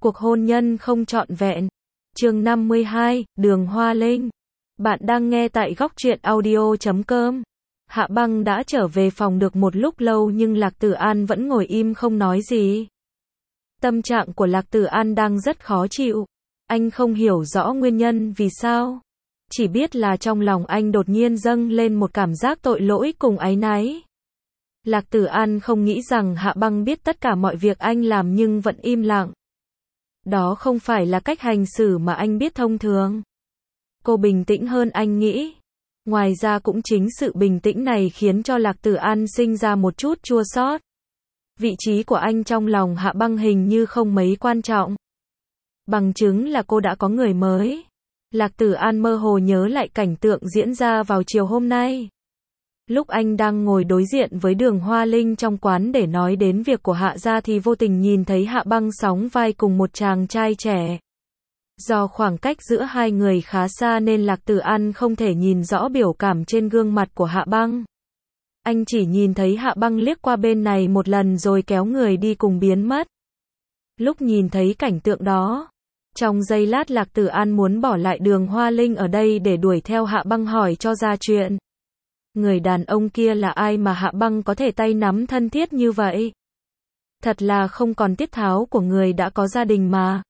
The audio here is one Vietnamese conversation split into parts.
Cuộc hôn nhân không trọn vẹn. Chương 52, Đường Hoa Linh. Bạn đang nghe tại Góc Truyện Audio.com. Hạ Băng đã trở về phòng được một lúc lâu nhưng Lạc Tử An vẫn ngồi im không nói gì. Tâm trạng của Lạc Tử An đang rất khó chịu. Anh không hiểu rõ nguyên nhân vì sao. Chỉ biết là trong lòng anh đột nhiên dâng lên một cảm giác tội lỗi cùng áy náy. Lạc Tử An không nghĩ rằng Hạ Băng biết tất cả mọi việc anh làm nhưng vẫn im lặng. Đó không phải là cách hành xử mà anh biết thông thường. Cô bình tĩnh hơn anh nghĩ. Ngoài ra cũng chính sự bình tĩnh này khiến cho Lạc Tử An sinh ra một chút chua xót. Vị trí của anh trong lòng Hạ Băng hình như không mấy quan trọng. Bằng chứng là cô đã có người mới. Lạc Tử An mơ hồ nhớ lại cảnh tượng diễn ra vào chiều hôm nay. Lúc anh đang ngồi đối diện với Đường Hoa Linh trong quán để nói đến việc của Hạ gia thì vô tình nhìn thấy Hạ Băng sóng vai cùng một chàng trai trẻ. Do khoảng cách giữa hai người khá xa nên Lạc Tử An không thể nhìn rõ biểu cảm trên gương mặt của Hạ Băng. Anh chỉ nhìn thấy Hạ Băng liếc qua bên này một lần rồi kéo người đi cùng biến mất. Lúc nhìn thấy cảnh tượng đó, trong giây lát Lạc Tử An muốn bỏ lại Đường Hoa Linh ở đây để đuổi theo Hạ Băng hỏi cho ra chuyện. Người đàn ông kia là ai mà Hạ Băng có thể tay nắm thân thiết như vậy? Thật là không còn tiết tháo của người đã có gia đình mà.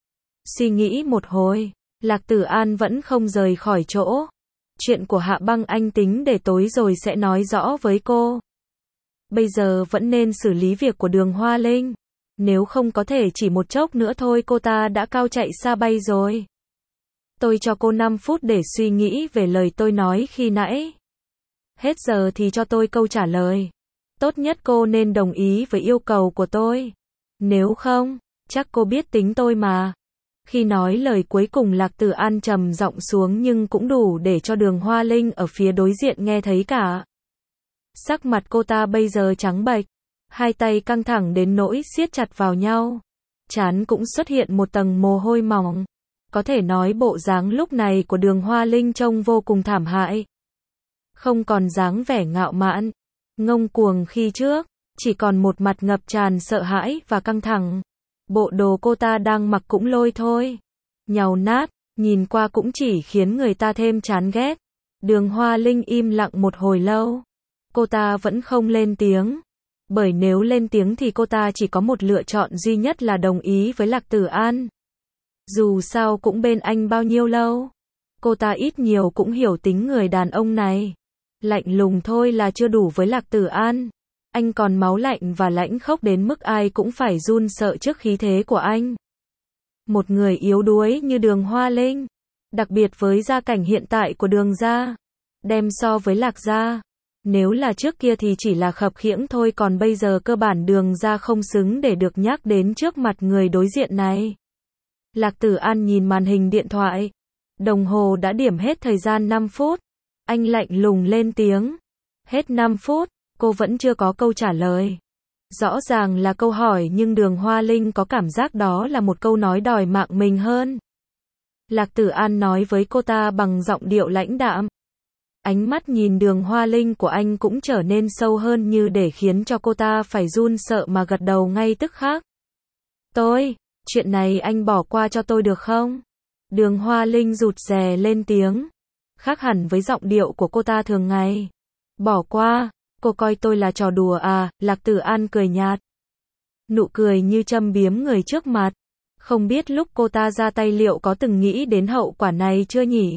Suy nghĩ một hồi, Lạc Tử An vẫn không rời khỏi chỗ. Chuyện của Hạ Băng anh tính để tối rồi sẽ nói rõ với cô. Bây giờ vẫn nên xử lý việc của Đường Hoa Linh. Nếu không có thể chỉ một chốc nữa thôi cô ta đã cao chạy xa bay rồi. Tôi cho cô 5 phút để suy nghĩ về lời tôi nói khi nãy. Hết giờ thì cho tôi câu trả lời. Tốt nhất cô nên đồng ý với yêu cầu của tôi. Nếu không, chắc cô biết tính tôi mà. Khi nói lời cuối cùng Lạc Tử An trầm giọng xuống nhưng cũng đủ để cho Đường Hoa Linh ở phía đối diện nghe thấy cả. Sắc mặt cô ta bây giờ trắng bệch, hai tay căng thẳng đến nỗi siết chặt vào nhau. Trán cũng xuất hiện một tầng mồ hôi mỏng. Có thể nói bộ dáng lúc này của Đường Hoa Linh trông vô cùng thảm hại. Không còn dáng vẻ ngạo mạn, ngông cuồng khi trước, chỉ còn một mặt ngập tràn sợ hãi và căng thẳng. Bộ đồ cô ta đang mặc cũng lôi thôi, nhàu nát, nhìn qua cũng chỉ khiến người ta thêm chán ghét. Đường Hoa Linh im lặng một hồi lâu. Cô ta vẫn không lên tiếng. Bởi nếu lên tiếng thì cô ta chỉ có một lựa chọn duy nhất là đồng ý với Lạc Tử An. Dù sao cũng bên anh bao nhiêu lâu. Cô ta ít nhiều cũng hiểu tính người đàn ông này. Lạnh lùng thôi là chưa đủ với Lạc Tử An. Anh còn máu lạnh và lãnh khốc đến mức ai cũng phải run sợ trước khí thế của anh. Một người yếu đuối như Đường Hoa Linh, đặc biệt với gia cảnh hiện tại của Đường gia, đem so với Lạc gia, nếu là trước kia thì chỉ là khập khiễng thôi, còn bây giờ cơ bản Đường gia không xứng để được nhắc đến trước mặt người đối diện này. Lạc Tử An nhìn màn hình điện thoại. Đồng hồ đã điểm hết thời gian 5 phút. Anh lạnh lùng lên tiếng. Hết 5 phút, cô vẫn chưa có câu trả lời. Rõ ràng là câu hỏi nhưng Đường Hoa Linh có cảm giác đó là một câu nói đòi mạng mình hơn. Lạc Tử An nói với cô ta bằng giọng điệu lãnh đạm. Ánh mắt nhìn Đường Hoa Linh của anh cũng trở nên sâu hơn như để khiến cho cô ta phải run sợ mà gật đầu ngay tức khắc. Chuyện này anh bỏ qua cho tôi được không? Đường Hoa Linh rụt rè lên tiếng. Khác hẳn với giọng điệu của cô ta thường ngày. Bỏ qua, cô coi tôi là trò đùa à? Lạc Tử An cười nhạt. Nụ cười như châm biếm người trước mặt. Không biết lúc cô ta ra tay liệu có từng nghĩ đến hậu quả này chưa nhỉ?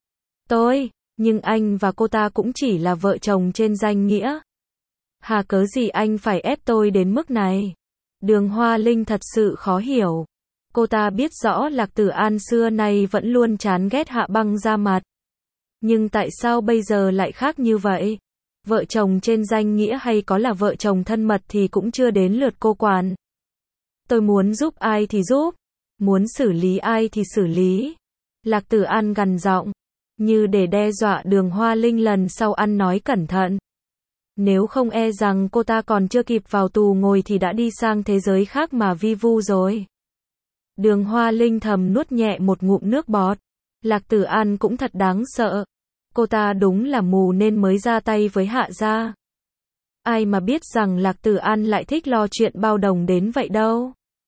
Nhưng anh và cô ta cũng chỉ là vợ chồng trên danh nghĩa. Hà cớ gì anh phải ép tôi đến mức này? Đường Hoa Linh thật sự khó hiểu. Cô ta biết rõ Lạc Tử An xưa nay vẫn luôn chán ghét Hạ Băng ra mặt. Nhưng tại sao bây giờ lại khác như vậy? Vợ chồng trên danh nghĩa hay có là vợ chồng thân mật thì cũng chưa đến lượt cô quản. Tôi muốn giúp ai thì giúp, muốn xử lý ai thì xử lý. Lạc Tử An gằn giọng, như để đe dọa Đường Hoa Linh lần sau ăn nói cẩn thận. Nếu không e rằng cô ta còn chưa kịp vào tù ngồi thì đã đi sang thế giới khác mà vi vu rồi. Đường Hoa Linh thầm nuốt nhẹ một ngụm nước bọt. Lạc Tử An cũng thật đáng sợ. Cô ta đúng là mù nên mới ra tay với Hạ gia. Ai mà biết rằng Lạc Tử An lại thích lo chuyện bao đồng đến vậy đâu.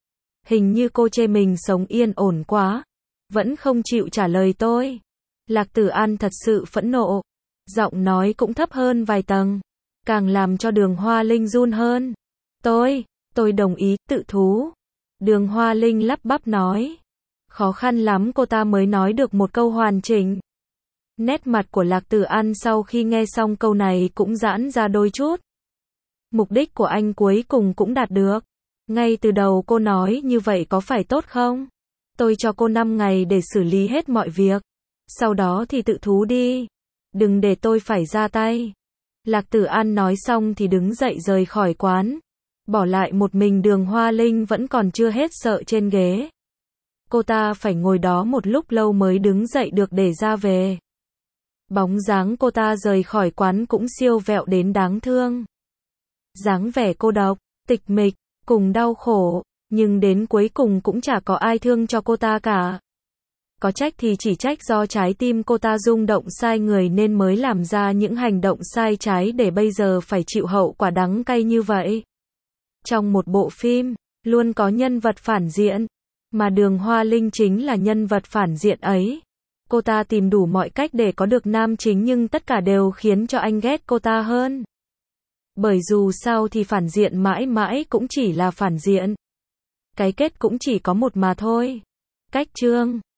Hình như cô chê mình sống yên ổn quá, vẫn không chịu trả lời tôi. Lạc Tử An thật sự phẫn nộ, giọng nói cũng thấp hơn vài tầng, càng làm cho Đường Hoa Linh run hơn. Tôi đồng ý, tự thú. Đường Hoa Linh lắp bắp nói. Khó khăn lắm cô ta mới nói được một câu hoàn chỉnh. Nét mặt của Lạc Tử An sau khi nghe xong câu này cũng giãn ra đôi chút. Mục đích của anh cuối cùng cũng đạt được. Ngay từ đầu cô nói như vậy có phải tốt không? Tôi cho cô 5 ngày để xử lý hết mọi việc. Sau đó thì tự thú đi. Đừng để tôi phải ra tay. Lạc Tử An nói xong thì đứng dậy rời khỏi quán. Bỏ lại một mình Đường Hoa Linh vẫn còn chưa hết sợ trên ghế. Cô ta phải ngồi đó một lúc lâu mới đứng dậy được để ra về. Bóng dáng cô ta rời khỏi quán cũng siêu vẹo đến đáng thương. Dáng vẻ cô độc, tịch mịch, cùng đau khổ, nhưng đến cuối cùng cũng chả có ai thương cho cô ta cả. Có trách thì chỉ trách do trái tim cô ta rung động sai người nên mới làm ra những hành động sai trái để bây giờ phải chịu hậu quả đắng cay như vậy. Trong một bộ phim, luôn có nhân vật phản diện, mà Đường Hoa Linh chính là nhân vật phản diện ấy. Cô ta tìm đủ mọi cách để có được nam chính nhưng tất cả đều khiến cho anh ghét cô ta hơn. Bởi dù sao thì phản diện mãi mãi cũng chỉ là phản diện. Cái kết cũng chỉ có một mà thôi. Cách chương